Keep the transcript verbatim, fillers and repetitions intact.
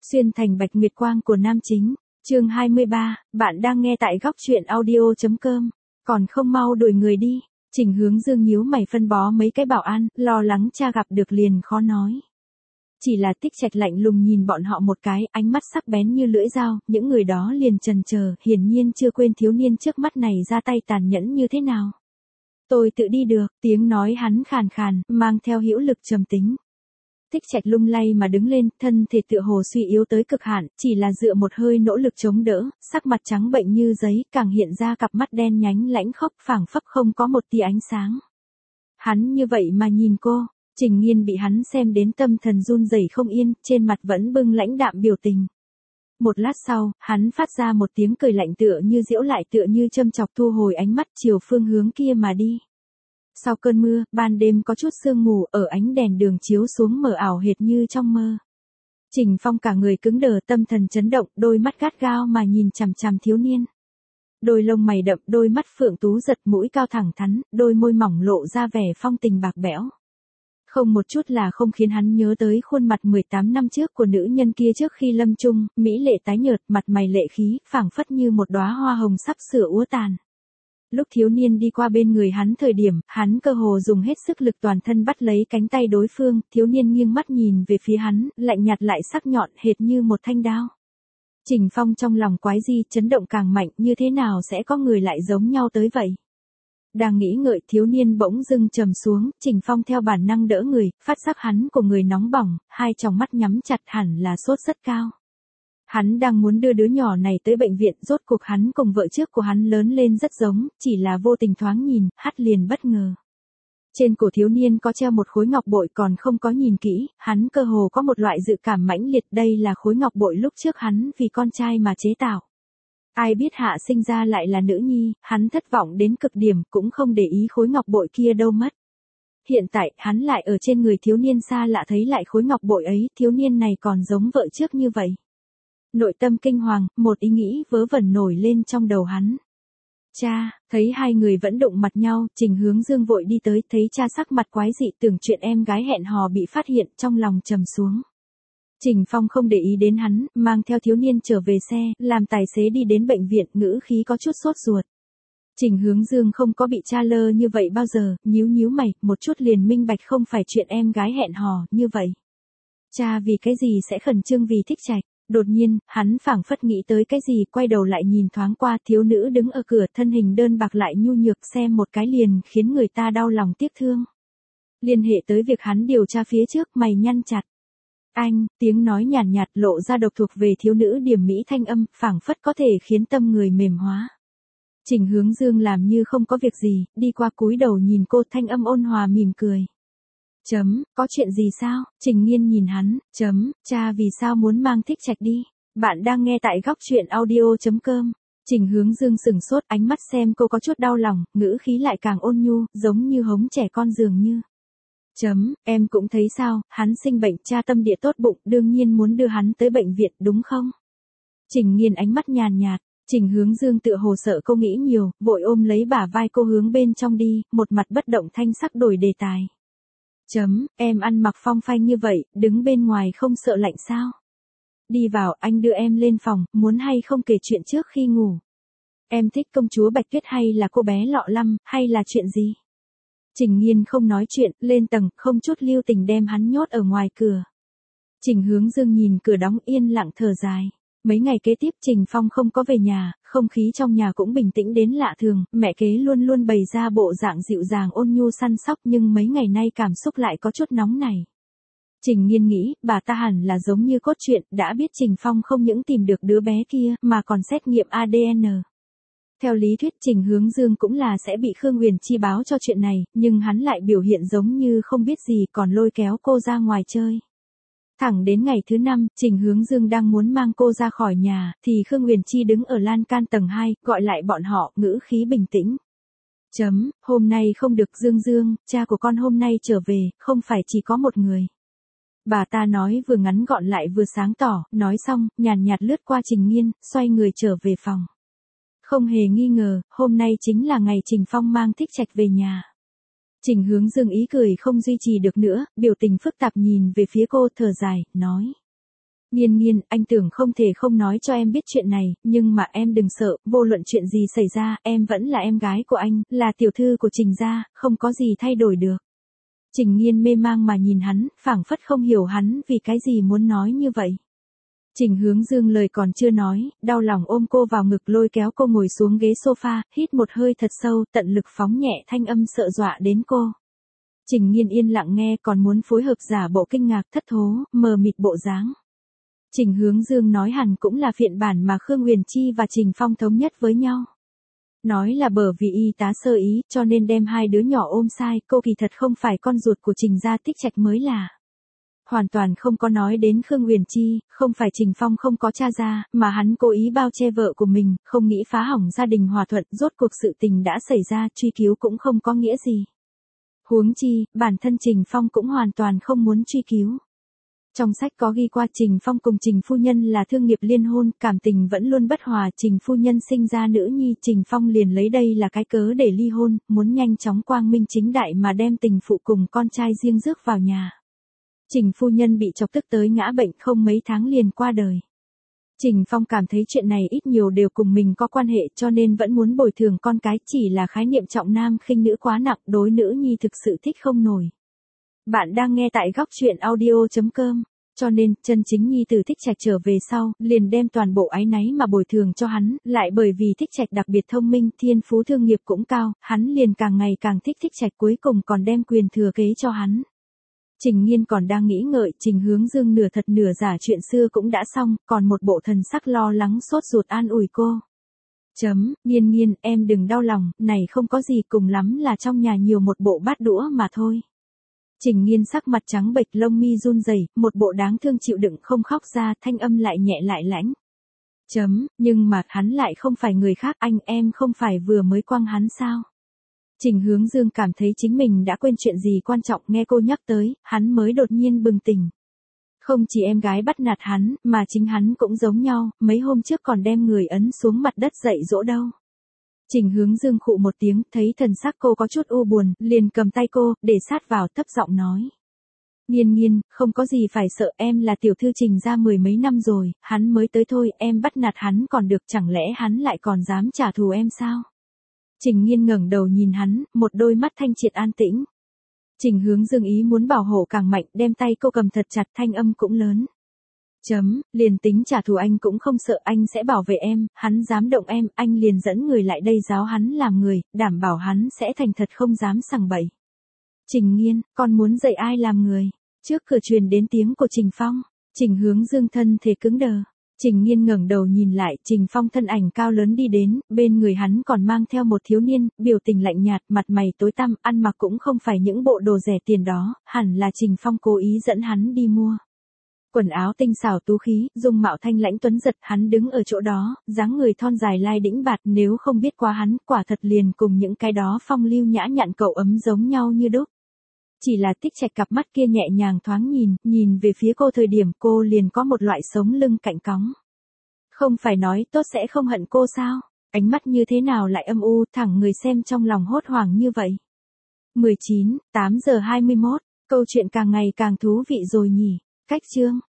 Xuyên thành bạch nguyệt quang của nam chính, chương hai mươi ba, bạn đang nghe tại góc truyện audio.com, còn không mau đuổi người đi. Trình Hướng Dương nhíu mày phân bó mấy cái bảo an, lo lắng cha gặp được liền khó nói. Chỉ là Tích Trạch lạnh lùng nhìn bọn họ một cái, ánh mắt sắc bén như lưỡi dao, những người đó liền chần chờ, hiển nhiên chưa quên thiếu niên trước mắt này ra tay tàn nhẫn như thế nào. Tôi tự đi được, tiếng nói hắn khàn khàn, mang theo hữu lực trầm tính. Tích Trạch lung lay mà đứng lên, thân thể tựa hồ suy yếu tới cực hạn, chỉ là dựa một hơi nỗ lực chống đỡ, sắc mặt trắng bệnh như giấy, càng hiện ra cặp mắt đen nhánh lãnh khốc, phảng phất không có một tia ánh sáng. Hắn như vậy mà nhìn cô, Trình Nghiên bị hắn xem đến tâm thần run rẩy không yên, trên mặt vẫn bưng lãnh đạm biểu tình. Một lát sau, hắn phát ra một tiếng cười lạnh tựa như giễu lại tựa như châm chọc thu hồi ánh mắt chiều phương hướng kia mà đi. Sau cơn mưa, ban đêm có chút sương mù, ở ánh đèn đường chiếu xuống mờ ảo hệt như trong mơ. Trình Phong cả người cứng đờ, tâm thần chấn động, đôi mắt gắt gao mà nhìn chằm chằm thiếu niên. Đôi lông mày đậm, đôi mắt phượng tú giật, mũi cao thẳng thắn, đôi môi mỏng lộ ra vẻ phong tình bạc bẽo. Không một chút là không khiến hắn nhớ tới khuôn mặt mười tám năm trước của nữ nhân kia trước khi lâm chung, mỹ lệ tái nhợt, mặt mày lệ khí, phảng phất như một đóa hoa hồng sắp sửa úa tàn. Lúc thiếu niên đi qua bên người hắn thời điểm, hắn cơ hồ dùng hết sức lực toàn thân bắt lấy cánh tay đối phương, thiếu niên nghiêng mắt nhìn về phía hắn, lạnh nhạt lại sắc nhọn hệt như một thanh đao. Trình Phong trong lòng quái di, chấn động càng mạnh, như thế nào sẽ có người lại giống nhau tới vậy? Đang nghĩ ngợi, thiếu niên bỗng dưng trầm xuống, Trình Phong theo bản năng đỡ người, phát giác hắn của người nóng bỏng, hai tròng mắt nhắm chặt, hẳn là sốt rất cao. Hắn đang muốn đưa đứa nhỏ này tới bệnh viện, rốt cuộc hắn cùng vợ trước của hắn lớn lên rất giống, chỉ là vô tình thoáng nhìn, hắt liền bất ngờ. Trên cổ thiếu niên có treo một khối ngọc bội, còn không có nhìn kỹ, hắn cơ hồ có một loại dự cảm mãnh liệt, đây là khối ngọc bội lúc trước hắn vì con trai mà chế tạo. Ai biết hạ sinh ra lại là nữ nhi, hắn thất vọng đến cực điểm, cũng không để ý khối ngọc bội kia đâu mất. Hiện tại, hắn lại ở trên người thiếu niên xa lạ thấy lại khối ngọc bội ấy, thiếu niên này còn giống vợ trước như vậy. Nội tâm kinh hoàng, một ý nghĩ vớ vẩn nổi lên trong đầu hắn. Cha, thấy hai người vẫn đụng mặt nhau, Trình Hướng Dương vội đi tới, thấy cha sắc mặt quái dị, tưởng chuyện em gái hẹn hò bị phát hiện, trong lòng trầm xuống. Trình Phong không để ý đến hắn, mang theo thiếu niên trở về xe, làm tài xế đi đến bệnh viện, ngữ khí có chút sốt ruột. Trình Hướng Dương không có bị cha lơ như vậy bao giờ, nhíu nhíu mày, một chút liền minh bạch không phải chuyện em gái hẹn hò, như vậy. Cha vì cái gì sẽ khẩn trương vì Tích Trạch? Đột nhiên, hắn phảng phất nghĩ tới cái gì, quay đầu lại nhìn thoáng qua, thiếu nữ đứng ở cửa, thân hình đơn bạc lại nhu nhược, xem một cái liền khiến người ta đau lòng tiếc thương. Liên hệ tới việc hắn điều tra phía trước, mày nhăn chặt. Anh, tiếng nói nhàn nhạt, nhạt lộ ra độc thuộc về thiếu nữ điểm mỹ thanh âm, phảng phất có thể khiến tâm người mềm hóa. Trình Hướng Dương làm như không có việc gì, đi qua cúi đầu nhìn cô, thanh âm ôn hòa mỉm cười. Chấm, có chuyện gì sao? Trình Nghiên nhìn hắn, chấm, cha vì sao muốn mang Tích Trạch đi? Bạn đang nghe tại góc truyện audio.com. Trình Hướng Dương sừng sốt, ánh mắt xem cô có chút đau lòng, ngữ khí lại càng ôn nhu, giống như hống trẻ con dường như. Chấm, em cũng thấy sao, hắn sinh bệnh, cha tâm địa tốt bụng, đương nhiên muốn đưa hắn tới bệnh viện, đúng không? Trình Nghiên ánh mắt nhàn nhạt, Trình Hướng Dương tựa hồ sợ cô nghĩ nhiều, vội ôm lấy bả vai cô hướng bên trong đi, một mặt bất động thanh sắc đổi đề tài. Chấm, em ăn mặc phong phanh như vậy, đứng bên ngoài không sợ lạnh sao? Đi vào, anh đưa em lên phòng, muốn hay không kể chuyện trước khi ngủ? Em thích công chúa Bạch Tuyết hay là cô bé Lọ Lăm, hay là chuyện gì? Trình Nghiên không nói chuyện, lên tầng, không chút lưu tình đem hắn nhốt ở ngoài cửa. Trình Hướng Dương nhìn cửa đóng yên lặng thở dài. Mấy ngày kế tiếp Trình Phong không có về nhà, không khí trong nhà cũng bình tĩnh đến lạ thường, mẹ kế luôn luôn bày ra bộ dạng dịu dàng ôn nhu săn sóc nhưng mấy ngày nay cảm xúc lại có chút nóng nảy. Trình Nghiên nghĩ, bà ta hẳn là giống như cốt truyện, đã biết Trình Phong không những tìm được đứa bé kia, mà còn xét nghiệm a đê en. Theo lý thuyết Trình Hướng Dương cũng là sẽ bị Khương Huyền Chi báo cho chuyện này, nhưng hắn lại biểu hiện giống như không biết gì còn lôi kéo cô ra ngoài chơi. Thẳng đến ngày thứ năm, Trình Hướng Dương đang muốn mang cô ra khỏi nhà, thì Khương Huyền Chi đứng ở lan can tầng hai, gọi lại bọn họ, ngữ khí bình tĩnh. Chấm, hôm nay không được Dương Dương, cha của con hôm nay trở về, không phải chỉ có một người. Bà ta nói vừa ngắn gọn lại vừa sáng tỏ, nói xong, nhàn nhạt lướt qua Trình Nghiên, xoay người trở về phòng. Không hề nghi ngờ, hôm nay chính là ngày Trình Phong mang Tích Trạch về nhà. Trình Hướng Dương ý cười không duy trì được nữa, biểu tình phức tạp nhìn về phía cô thở dài, nói. Nghiên nghiên, anh tưởng không thể không nói cho em biết chuyện này, nhưng mà em đừng sợ, vô luận chuyện gì xảy ra, em vẫn là em gái của anh, là tiểu thư của Trình gia, không có gì thay đổi được. Trình Nghiên mê mang mà nhìn hắn, phảng phất không hiểu hắn vì cái gì muốn nói như vậy. Trình Hướng Dương lời còn chưa nói, đau lòng ôm cô vào ngực lôi kéo cô ngồi xuống ghế sofa, hít một hơi thật sâu, tận lực phóng nhẹ thanh âm sợ dọa đến cô. Trình Nghiên yên lặng nghe còn muốn phối hợp giả bộ kinh ngạc thất thố, mờ mịt bộ dáng. Trình Hướng Dương nói hẳn cũng là phiện bản mà Khương Huyền Chi và Trình Phong thống nhất với nhau. Nói là bởi vì y tá sơ ý cho nên đem hai đứa nhỏ ôm sai, cô kỳ thật không phải con ruột của Trình gia Tích Trạch mới là. Hoàn toàn không có nói đến Khương Huyền Chi, không phải Trình Phong không có cha ra, mà hắn cố ý bao che vợ của mình, không nghĩ phá hỏng gia đình hòa thuận, rốt cuộc sự tình đã xảy ra, truy cứu cũng không có nghĩa gì. Huống chi, bản thân Trình Phong cũng hoàn toàn không muốn truy cứu. Trong sách có ghi qua Trình Phong cùng Trình phu nhân là thương nghiệp liên hôn, cảm tình vẫn luôn bất hòa, Trình phu nhân sinh ra nữ nhi, Trình Phong liền lấy đây là cái cớ để ly hôn, muốn nhanh chóng quang minh chính đại mà đem tình phụ cùng con trai riêng rước vào nhà. Trình phu nhân bị chọc tức tới ngã bệnh không mấy tháng liền qua đời. Trình Phong cảm thấy chuyện này ít nhiều đều cùng mình có quan hệ cho nên vẫn muốn bồi thường con cái, chỉ là khái niệm trọng nam khinh nữ quá nặng, đối nữ nhi thực sự thích không nổi. Bạn đang nghe tại góc truyện audio chấm com, cho nên, chân chính nhi tử Thích Trạch trở về sau, liền đem toàn bộ áy náy mà bồi thường cho hắn, lại bởi vì Thích Trạch đặc biệt thông minh, thiên phú thương nghiệp cũng cao, hắn liền càng ngày càng thích Thích Trạch, cuối cùng còn đem quyền thừa kế cho hắn. Trình Nghiên còn đang nghĩ ngợi, Trình Hướng Dương nửa thật nửa giả chuyện xưa cũng đã xong, còn một bộ thần sắc lo lắng sốt ruột an ủi cô. Chấm, Nghiên Nghiên, em đừng đau lòng, này không có gì, cùng lắm là trong nhà nhiều một bộ bát đũa mà thôi. Trình Nghiên sắc mặt trắng bệch, lông mi run rẩy, một bộ đáng thương chịu đựng không khóc ra, thanh âm lại nhẹ lại lãnh. Chấm, nhưng mà hắn lại không phải người khác, anh em không phải vừa mới quăng hắn sao? Trình Hướng Dương cảm thấy chính mình đã quên chuyện gì quan trọng, nghe cô nhắc tới, hắn mới đột nhiên bừng tỉnh. Không chỉ em gái bắt nạt hắn, mà chính hắn cũng giống nhau, mấy hôm trước còn đem người ấn xuống mặt đất dạy dỗ đâu. Trình Hướng Dương khụ một tiếng, thấy thần sắc cô có chút u buồn, liền cầm tay cô, để sát vào, thấp giọng nói. Nghiên Nghiên, không có gì phải sợ, em là tiểu thư Trình gia mười mấy năm rồi, hắn mới tới thôi, em bắt nạt hắn còn được, chẳng lẽ hắn lại còn dám trả thù em sao? Trình Nghiên ngẩng đầu nhìn hắn, một đôi mắt thanh triệt an tĩnh. Trình Hướng Dương ý muốn bảo hộ càng mạnh, đem tay cô cầm thật chặt, thanh âm cũng lớn. Chấm, liền tính trả thù anh cũng không sợ, anh sẽ bảo vệ em, hắn dám động em, anh liền dẫn người lại đây giáo hắn làm người, đảm bảo hắn sẽ thành thật không dám sằng bậy. Trình Nghiên, con muốn dạy ai làm người? Trước cửa truyền đến tiếng của Trình Phong, Trình Hướng Dương thân thể cứng đờ. Trình Nghiên ngẩng đầu nhìn lại, Trình Phong thân ảnh cao lớn đi đến, bên người hắn còn mang theo một thiếu niên, biểu tình lạnh nhạt, mặt mày tối tăm, ăn mặc cũng không phải những bộ đồ rẻ tiền đó, hẳn là Trình Phong cố ý dẫn hắn đi mua. Quần áo tinh xảo tú khí, dung mạo thanh lãnh tuấn giật, hắn đứng ở chỗ đó, dáng người thon dài lai đĩnh bạt, nếu không biết qua hắn, quả thật liền cùng những cái đó phong lưu nhã nhặn cậu ấm giống nhau như đúc. Chỉ là Tích Trạch cặp mắt kia nhẹ nhàng thoáng nhìn, nhìn về phía cô thời điểm cô liền có một loại sống lưng cạnh cóng. Không phải nói tốt sẽ không hận cô sao? Ánh mắt như thế nào lại âm u, thẳng người xem trong lòng hốt hoảng như vậy. mười chín, tám giờ hai mươi mốt, câu chuyện càng ngày càng thú vị rồi nhỉ. Cách chương.